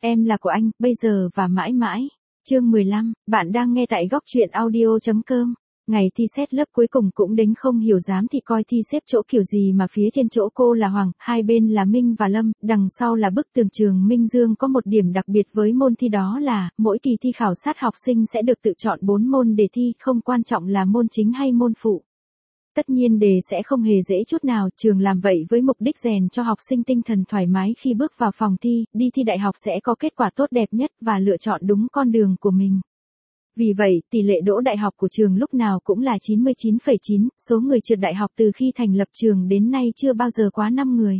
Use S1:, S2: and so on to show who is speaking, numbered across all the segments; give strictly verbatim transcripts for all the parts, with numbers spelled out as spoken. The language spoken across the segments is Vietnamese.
S1: Em là của anh, bây giờ và mãi mãi. Chương mười lăm, bạn đang nghe tại góc truyện audio chấm com. Ngày thi xét lớp cuối cùng cũng đến không hiểu dám thì coi thi xếp chỗ kiểu gì mà phía trên chỗ cô là Hoàng, hai bên là Minh và Lâm, đằng sau là bức tường trường Minh Dương. Có một điểm đặc biệt với môn thi đó là, mỗi kỳ thi khảo sát học sinh sẽ được tự chọn bốn môn đề thi, không quan trọng là môn chính hay môn phụ. Tất nhiên đề sẽ không hề dễ chút nào, trường làm vậy với mục đích rèn cho học sinh tinh thần thoải mái khi bước vào phòng thi, đi thi đại học sẽ có kết quả tốt đẹp nhất và lựa chọn đúng con đường của mình. Vì vậy, tỷ lệ đỗ đại học của trường lúc nào cũng là chín mươi chín phẩy chín, số người trượt đại học từ khi thành lập trường đến nay chưa bao giờ quá năm người.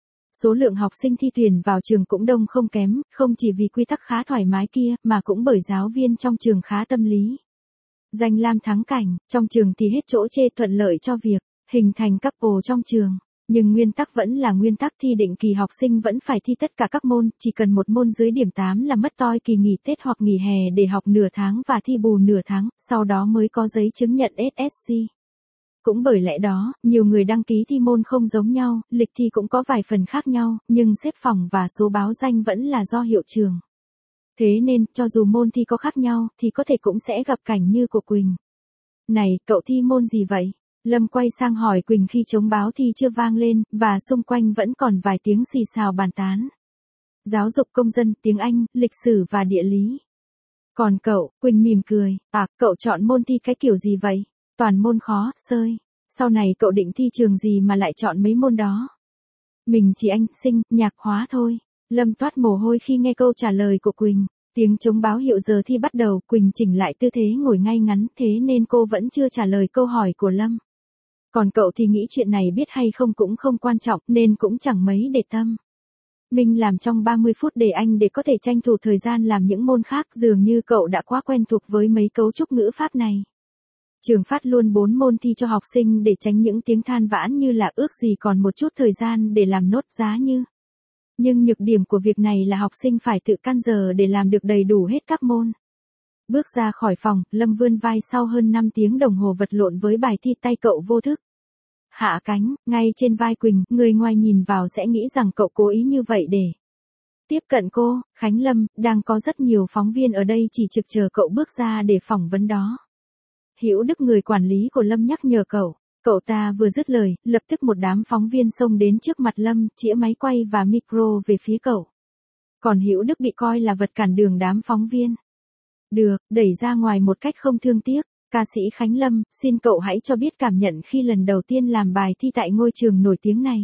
S1: Số lượng học sinh thi tuyển vào trường cũng đông không kém, không chỉ vì quy tắc khá thoải mái kia, mà cũng bởi giáo viên trong trường khá tâm lý. Danh lam thắng cảnh, trong trường thì hết chỗ chê, thuận lợi cho việc hình thành couple trong trường. Nhưng nguyên tắc vẫn là nguyên tắc, thi định kỳ học sinh vẫn phải thi tất cả các môn, chỉ cần một môn dưới điểm tám là mất toi kỳ nghỉ Tết hoặc nghỉ hè để học nửa tháng và thi bù nửa tháng, sau đó mới có giấy chứng nhận ét ét xê. Cũng bởi lẽ đó, nhiều người đăng ký thi môn không giống nhau, lịch thi cũng có vài phần khác nhau, nhưng xếp phòng và số báo danh vẫn là do hiệu trường. Thế nên, cho dù môn thi có khác nhau, thì có thể cũng sẽ gặp cảnh như của Quỳnh. Này, cậu thi môn gì vậy? Lâm quay sang hỏi Quỳnh khi trống báo thi chưa vang lên, và xung quanh vẫn còn vài tiếng xì xào bàn tán. Giáo dục công dân, tiếng Anh, lịch sử và địa lý. Còn cậu, Quỳnh mỉm cười, à, cậu chọn môn thi cái kiểu gì vậy? Toàn môn khó, sơi. Sau này cậu định thi trường gì mà lại chọn mấy môn đó? Mình chỉ Anh, sinh, nhạc, hóa thôi. Lâm toát mồ hôi khi nghe câu trả lời của Quỳnh. Tiếng trống báo hiệu giờ thi bắt đầu, Quỳnh chỉnh lại tư thế ngồi ngay ngắn, thế nên cô vẫn chưa trả lời câu hỏi của Lâm. Còn cậu thì nghĩ chuyện này biết hay không cũng không quan trọng, nên cũng chẳng mấy để tâm. Minh làm trong ba mươi phút để anh để có thể tranh thủ thời gian làm những môn khác, dường như cậu đã quá quen thuộc với mấy cấu trúc ngữ pháp này. Trường phát luôn bốn môn thi cho học sinh để tránh những tiếng than vãn như là ước gì còn một chút thời gian để làm nốt giá như. Nhưng nhược điểm của việc này là học sinh phải tự căn giờ để làm được đầy đủ hết các môn. Bước ra khỏi phòng, Lâm vươn vai sau hơn năm tiếng đồng hồ vật lộn với bài thi, tay cậu vô thức hạ cánh, ngay trên vai Quỳnh, người ngoài nhìn vào sẽ nghĩ rằng cậu cố ý như vậy để tiếp cận cô. Khánh Lâm, đang có rất nhiều phóng viên ở đây chỉ trực chờ cậu bước ra để phỏng vấn đó. Hữu Đức, người quản lý của Lâm, nhắc nhở cậu. Cậu ta vừa dứt lời, lập tức một đám phóng viên xông đến trước mặt Lâm, chĩa máy quay và micro về phía cậu. Còn Hữu Đức bị coi là vật cản đường đám phóng viên. Được, đẩy ra ngoài một cách không thương tiếc. Ca sĩ Khánh Lâm, xin cậu hãy cho biết cảm nhận khi lần đầu tiên làm bài thi tại ngôi trường nổi tiếng này.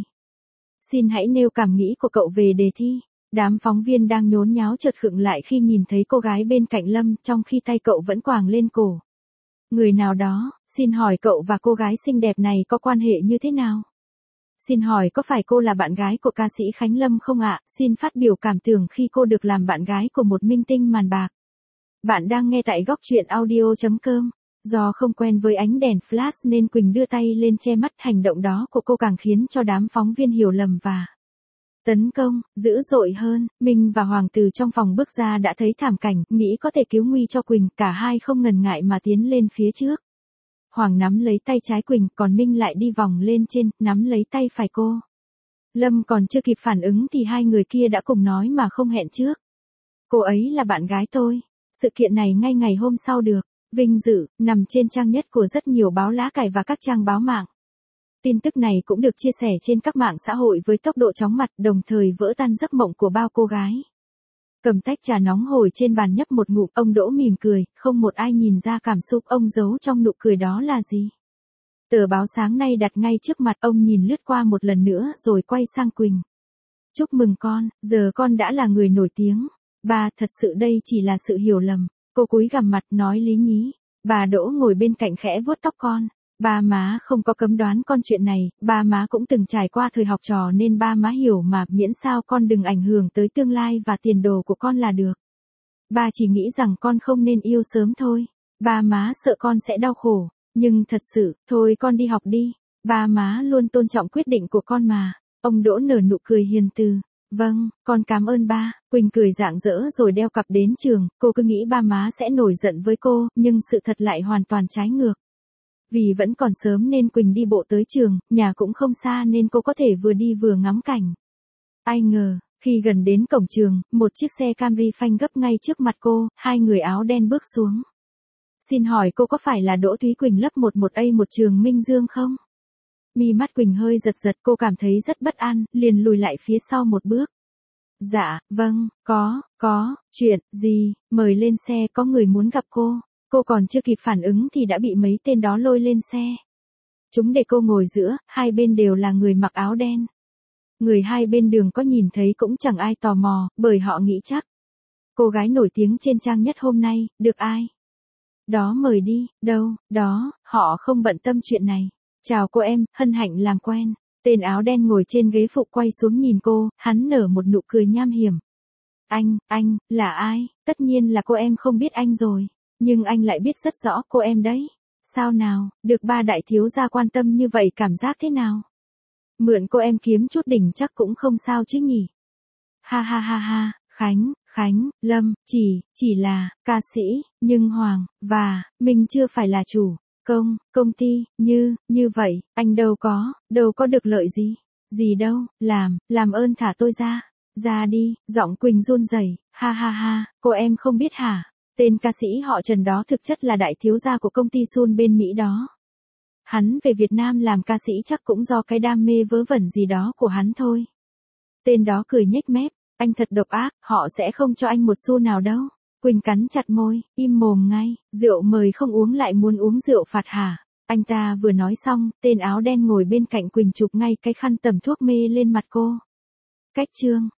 S1: Xin hãy nêu cảm nghĩ của cậu về đề thi. Đám phóng viên đang nhốn nháo chợt khựng lại khi nhìn thấy cô gái bên cạnh Lâm, trong khi tay cậu vẫn quàng lên cổ. Người nào đó, xin hỏi cậu và cô gái xinh đẹp này có quan hệ như thế nào? Xin hỏi có phải cô là bạn gái của ca sĩ Khánh Lâm không ạ? Xin phát biểu cảm tưởng khi cô được làm bạn gái của một minh tinh màn bạc. Bạn đang nghe tại góc truyện audio chấm com. Do không quen với ánh đèn flash nên Quỳnh đưa tay lên che mắt, hành động đó của cô càng khiến cho đám phóng viên hiểu lầm và tấn công dữ dội hơn. Minh và Hoàng từ trong phòng bước ra đã thấy thảm cảnh, nghĩ có thể cứu nguy cho Quỳnh, cả hai không ngần ngại mà tiến lên phía trước. Hoàng nắm lấy tay trái Quỳnh, còn Minh lại đi vòng lên trên, nắm lấy tay phải cô. Lâm còn chưa kịp phản ứng thì hai người kia đã cùng nói mà không hẹn trước. Cô ấy là bạn gái tôi. Sự kiện này ngay ngày hôm sau được vinh dự nằm trên trang nhất của rất nhiều báo lá cải và các trang báo mạng. Tin tức này cũng được chia sẻ trên các mạng xã hội với tốc độ chóng mặt, đồng thời vỡ tan giấc mộng của bao cô gái. Cầm tách trà nóng hổi trên bàn nhấp một ngụm, ông Đỗ mỉm cười, không một ai nhìn ra cảm xúc ông giấu trong nụ cười đó là gì. Tờ báo sáng nay đặt ngay trước mặt, ông nhìn lướt qua một lần nữa rồi quay sang Quỳnh. Chúc mừng con, giờ con đã là người nổi tiếng. Ba, thật sự đây chỉ là sự hiểu lầm. Cô cúi gằm mặt nói lý nhí. Bà Đỗ ngồi bên cạnh khẽ vuốt tóc con. Ba má không có cấm đoán con chuyện này, ba má cũng từng trải qua thời học trò nên ba má hiểu mà, miễn sao con đừng ảnh hưởng tới tương lai và tiền đồ của con là được. Ba chỉ nghĩ rằng con không nên yêu sớm thôi. Ba má sợ con sẽ đau khổ, nhưng thật sự, thôi con đi học đi. Ba má luôn tôn trọng quyết định của con mà. Ông Đỗ nở nụ cười hiền từ. Vâng, con cảm ơn ba. Quỳnh cười rạng rỡ rồi đeo cặp đến trường, cô cứ nghĩ ba má sẽ nổi giận với cô, nhưng sự thật lại hoàn toàn trái ngược. Vì vẫn còn sớm nên Quỳnh đi bộ tới trường, nhà cũng không xa nên cô có thể vừa đi vừa ngắm cảnh. Ai ngờ, Khi gần đến cổng trường, một chiếc xe Camry phanh gấp ngay trước mặt cô, hai người áo đen bước xuống. Xin hỏi cô có phải là Đỗ Thúy Quỳnh lớp mười một A một trường Minh Dương không? Mi mắt Quỳnh hơi giật giật, cô cảm thấy rất bất an, liền lùi lại phía sau một bước. Dạ, vâng, có, có, chuyện, gì, mời lên xe, có người muốn gặp cô. Cô còn chưa kịp phản ứng thì đã bị mấy tên đó lôi lên xe. Chúng để cô ngồi giữa, hai bên đều là người mặc áo đen. Người hai bên đường có nhìn thấy cũng chẳng ai tò mò, bởi họ nghĩ chắc. Cô gái nổi tiếng trên trang nhất hôm nay, được ai? Đó mời đi, đâu, đó, họ không bận tâm chuyện này. Chào cô em, hân hạnh làm quen. Tên áo đen ngồi trên ghế phụ quay xuống nhìn cô, hắn nở một nụ cười nham hiểm. Anh, anh, là ai? Tất nhiên là cô em không biết anh rồi. Nhưng anh lại biết rất rõ cô em đấy. Sao nào, được ba đại thiếu gia quan tâm như vậy cảm giác thế nào? Mượn cô em kiếm chút đỉnh chắc cũng không sao chứ nhỉ? Ha ha ha ha, Khánh, Khánh, Lâm, chỉ, chỉ là, ca sĩ, nhưng Hoàng, và, mình chưa phải là chủ, công, công ty, như, như vậy, anh đâu có, đâu có được lợi gì, gì đâu, làm, làm ơn thả tôi ra, ra đi, giọng Quỳnh run rẩy, ha ha ha, cô em không biết hả? Tên ca sĩ họ Trần đó thực chất là đại thiếu gia của công ty Sun bên Mỹ đó. Hắn về Việt Nam làm ca sĩ chắc cũng do cái đam mê vớ vẩn gì đó của hắn thôi. Tên đó cười nhếch mép, anh thật độc ác, họ sẽ không cho anh một xu nào đâu. Quỳnh cắn chặt môi, im mồm ngay, rượu mời không uống lại muốn uống rượu phạt hả? Anh ta vừa nói xong, tên áo đen ngồi bên cạnh Quỳnh chụp ngay cái khăn tẩm thuốc mê lên mặt cô. Cách chương